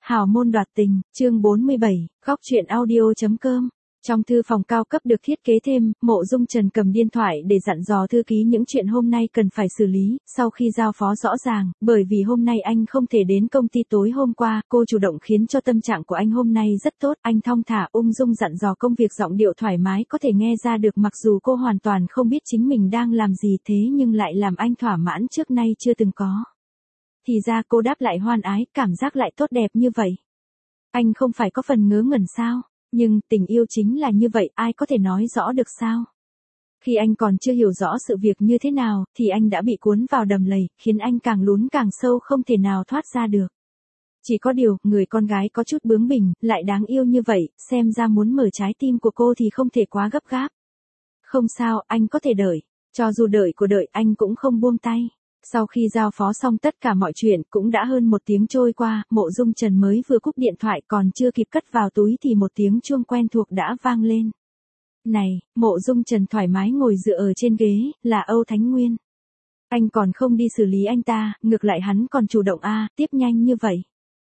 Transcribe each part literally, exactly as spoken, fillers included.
Hào môn đoạt tình, chương bốn mươi bảy, góc truyện audio.com. Trong thư phòng cao cấp được thiết kế thêm, Mộ Dung Trần cầm điện thoại để dặn dò thư ký những chuyện hôm nay cần phải xử lý, sau khi giao phó rõ ràng, bởi vì hôm nay anh không thể đến công ty tối hôm qua, cô chủ động khiến cho tâm trạng của anh hôm nay rất tốt, anh thong thả ung dung dặn dò công việc giọng điệu thoải mái có thể nghe ra được mặc dù cô hoàn toàn không biết chính mình đang làm gì thế nhưng lại làm anh thỏa mãn trước nay chưa từng có. Thì ra cô đáp lại hoan ái, cảm giác lại tốt đẹp như vậy. Anh không phải có phần ngớ ngẩn sao? Nhưng, tình yêu chính là như vậy, ai có thể nói rõ được sao? Khi anh còn chưa hiểu rõ sự việc như thế nào, thì anh đã bị cuốn vào đầm lầy, khiến anh càng lún càng sâu không thể nào thoát ra được. Chỉ có điều, người con gái có chút bướng bỉnh, lại đáng yêu như vậy, xem ra muốn mở trái tim của cô thì không thể quá gấp gáp. Không sao, anh có thể đợi. Cho dù đợi của đợi, anh cũng không buông tay. Sau khi giao phó xong tất cả mọi chuyện, cũng đã hơn một tiếng trôi qua, Mộ Dung Trần mới vừa cúp điện thoại còn chưa kịp cất vào túi thì một tiếng chuông quen thuộc đã vang lên. Này, Mộ Dung Trần thoải mái ngồi dựa ở trên ghế, là Âu Thánh Nguyên. Anh còn không đi xử lý anh ta, ngược lại hắn còn chủ động a, à, tiếp nhanh như vậy.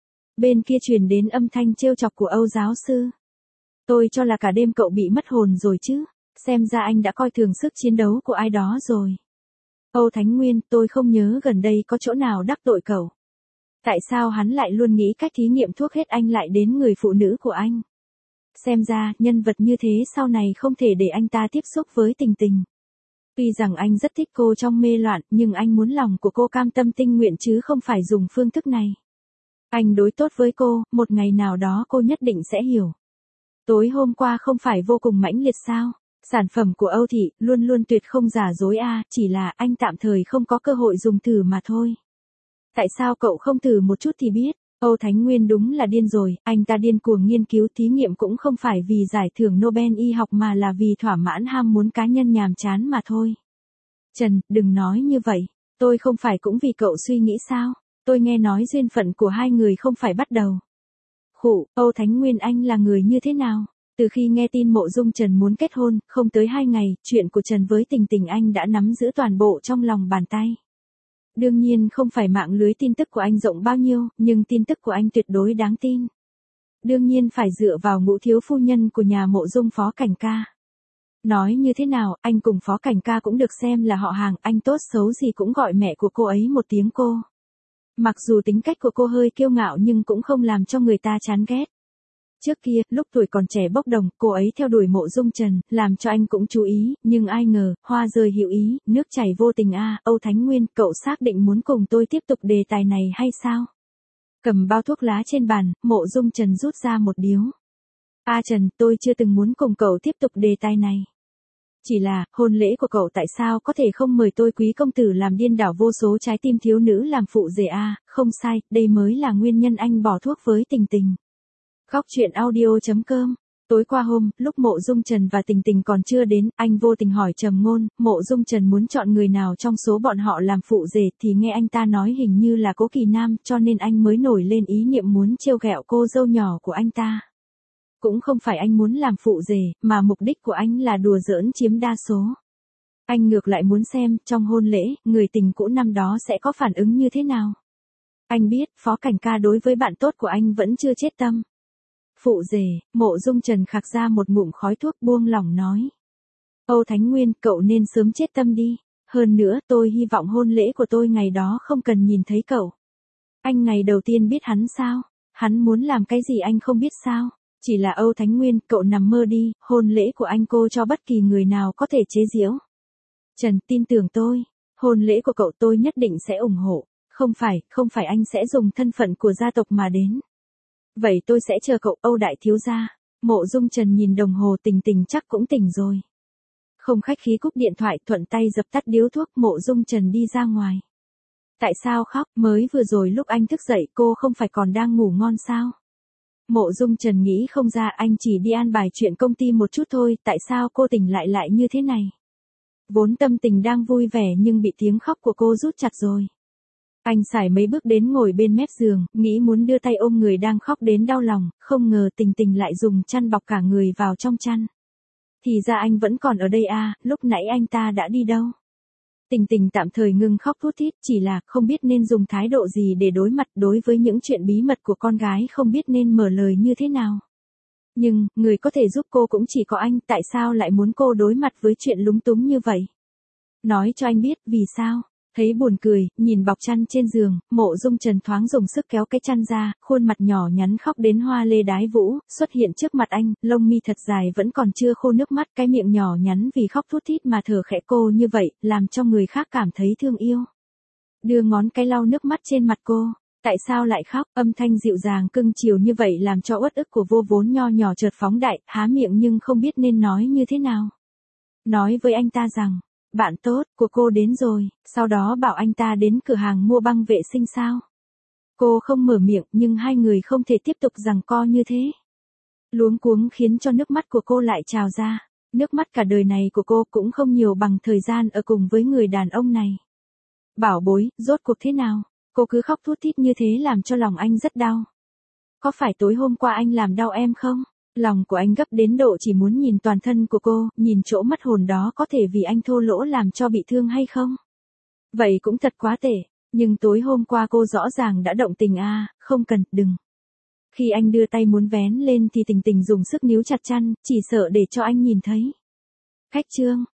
Bên kia truyền đến âm thanh trêu chọc của Âu giáo sư. Tôi cho là cả đêm cậu bị mất hồn rồi chứ, xem ra anh đã coi thường sức chiến đấu của ai đó rồi. Âu Thánh Nguyên, tôi không nhớ gần đây có chỗ nào đắc tội cậu. Tại sao hắn lại luôn nghĩ cách thí nghiệm thuốc hết anh lại đến người phụ nữ của anh? Xem ra, nhân vật như thế sau này không thể để anh ta tiếp xúc với Tình Tình. Tuy rằng anh rất thích cô trong mê loạn, nhưng anh muốn lòng của cô cam tâm tình nguyện chứ không phải dùng phương thức này. Anh đối tốt với cô, một ngày nào đó cô nhất định sẽ hiểu. Tối hôm qua không phải vô cùng mãnh liệt sao? Sản phẩm của Âu Thị, luôn luôn tuyệt không giả dối a, à, chỉ là anh tạm thời không có cơ hội dùng thử mà thôi. Tại sao cậu không thử một chút thì biết, Âu Thánh Nguyên đúng là điên rồi, anh ta điên cuồng nghiên cứu thí nghiệm cũng không phải vì giải thưởng Nobel y học mà là vì thỏa mãn ham muốn cá nhân nhàm chán mà thôi. Trần, đừng nói như vậy, tôi không phải cũng vì cậu suy nghĩ sao, tôi nghe nói duyên phận của hai người không phải bắt đầu. Khụ, Âu Thánh Nguyên anh là người như thế nào? Từ khi nghe tin Mộ Dung Trần muốn kết hôn, không tới hai ngày, chuyện của Trần với Tình Tình anh đã nắm giữ toàn bộ trong lòng bàn tay. Đương nhiên không phải mạng lưới tin tức của anh rộng bao nhiêu, nhưng tin tức của anh tuyệt đối đáng tin. Đương nhiên phải dựa vào Ngũ thiếu phu nhân của nhà Mộ Dung Phó Cảnh Ca. Nói như thế nào, anh cùng Phó Cảnh Ca cũng được xem là họ hàng, anh tốt xấu gì cũng gọi mẹ của cô ấy một tiếng cô. Mặc dù tính cách của cô hơi kiêu ngạo nhưng cũng không làm cho người ta chán ghét. Trước kia, lúc tuổi còn trẻ bốc đồng, cô ấy theo đuổi Mộ Dung Trần, làm cho anh cũng chú ý, nhưng ai ngờ, hoa rơi hữu ý, nước chảy vô tình a, à, Âu Thánh Nguyên, cậu xác định muốn cùng tôi tiếp tục đề tài này hay sao? Cầm bao thuốc lá trên bàn, Mộ Dung Trần rút ra một điếu. A à Trần, tôi chưa từng muốn cùng cậu tiếp tục đề tài này. Chỉ là, hôn lễ của cậu tại sao có thể không mời tôi quý công tử làm điên đảo vô số trái tim thiếu nữ làm phụ rể a, à, không sai, đây mới là nguyên nhân anh bỏ thuốc với Tình Tình. Góc truyện audio.com. Tối qua hôm, lúc Mộ Dung Trần và Tình Tình còn chưa đến, anh vô tình hỏi Trầm Ngôn, Mộ Dung Trần muốn chọn người nào trong số bọn họ làm phụ rể thì nghe anh ta nói hình như là Cố Kỳ Nam, cho nên anh mới nổi lên ý niệm muốn trêu ghẹo cô dâu nhỏ của anh ta. Cũng không phải anh muốn làm phụ rể, mà mục đích của anh là đùa giỡn chiếm đa số. Anh ngược lại muốn xem, trong hôn lễ, người tình cũ năm đó sẽ có phản ứng như thế nào. Anh biết, Phó Cảnh Ca đối với bạn tốt của anh vẫn chưa chết tâm. Phụ rể, Mộ Dung Trần khạc ra một ngụm khói thuốc buông lỏng nói. Âu Thánh Nguyên, cậu nên sớm chết tâm đi. Hơn nữa, tôi hy vọng hôn lễ của tôi ngày đó không cần nhìn thấy cậu. Anh ngày đầu tiên biết hắn sao? Hắn muốn làm cái gì anh không biết sao? Chỉ là Âu Thánh Nguyên, cậu nằm mơ đi, hôn lễ của anh cô cho bất kỳ người nào có thể chế giễu. Trần, tin tưởng tôi. Hôn lễ của cậu tôi nhất định sẽ ủng hộ. Không phải, không phải anh sẽ dùng thân phận của gia tộc mà đến. Vậy tôi sẽ chờ cậu, Âu đại thiếu gia. Mộ Dung Trần nhìn đồng hồ, Tình Tình chắc cũng tỉnh rồi. Không khách khí cúp điện thoại, thuận tay dập tắt điếu thuốc, Mộ Dung Trần đi ra ngoài. Tại sao khóc, mới vừa rồi lúc anh thức dậy cô không phải còn đang ngủ ngon sao? Mộ Dung Trần nghĩ không ra, anh chỉ đi an bài chuyện công ty một chút thôi, tại sao cô tỉnh lại lại như thế này? Vốn tâm tình đang vui vẻ nhưng bị tiếng khóc của cô rút chặt rồi. Anh xài mấy bước đến ngồi bên mép giường, nghĩ muốn đưa tay ôm người đang khóc đến đau lòng, không ngờ Tình Tình lại dùng chăn bọc cả người vào trong chăn. Thì ra anh vẫn còn ở đây à, lúc nãy anh ta đã đi đâu? Tình Tình tạm thời ngừng khóc thút thít, chỉ là không biết nên dùng thái độ gì để đối mặt đối với những chuyện bí mật của con gái, không biết nên mở lời như thế nào. Nhưng, người có thể giúp cô cũng chỉ có anh, tại sao lại muốn cô đối mặt với chuyện lúng túng như vậy? Nói cho anh biết, vì sao? Thấy buồn cười, nhìn bọc chăn trên giường, Mộ Dung Trần thoáng dùng sức kéo cái chăn ra, khuôn mặt nhỏ nhắn khóc đến hoa lê đái vũ, xuất hiện trước mặt anh, lông mi thật dài vẫn còn chưa khô nước mắt, cái miệng nhỏ nhắn vì khóc thút thít mà thở khẽ cô như vậy, làm cho người khác cảm thấy thương yêu. Đưa ngón cái lau nước mắt trên mặt cô. Tại sao lại khóc? Âm thanh dịu dàng cưng chiều như vậy làm cho uất ức của Vô Vốn nho nhỏ chợt phóng đại, há miệng nhưng không biết nên nói như thế nào. Nói với anh ta rằng, bạn tốt của cô đến rồi, sau đó bảo anh ta đến cửa hàng mua băng vệ sinh sao? Cô không mở miệng nhưng hai người không thể tiếp tục giằng co như thế. Luống cuống khiến cho nước mắt của cô lại trào ra. Nước mắt cả đời này của cô cũng không nhiều bằng thời gian ở cùng với người đàn ông này. Bảo bối, rốt cuộc thế nào? Cô cứ khóc thút thít như thế làm cho lòng anh rất đau. Có phải tối hôm qua anh làm đau em không? Lòng của anh gấp đến độ chỉ muốn nhìn toàn thân của cô, nhìn chỗ mất hồn đó có thể vì anh thô lỗ làm cho bị thương hay không? Vậy cũng thật quá tệ, nhưng tối hôm qua cô rõ ràng đã động tình à, không cần, đừng. Khi anh đưa tay muốn vén lên thì Tình Tình dùng sức níu chặt chăn, chỉ sợ để cho anh nhìn thấy. Khách trương,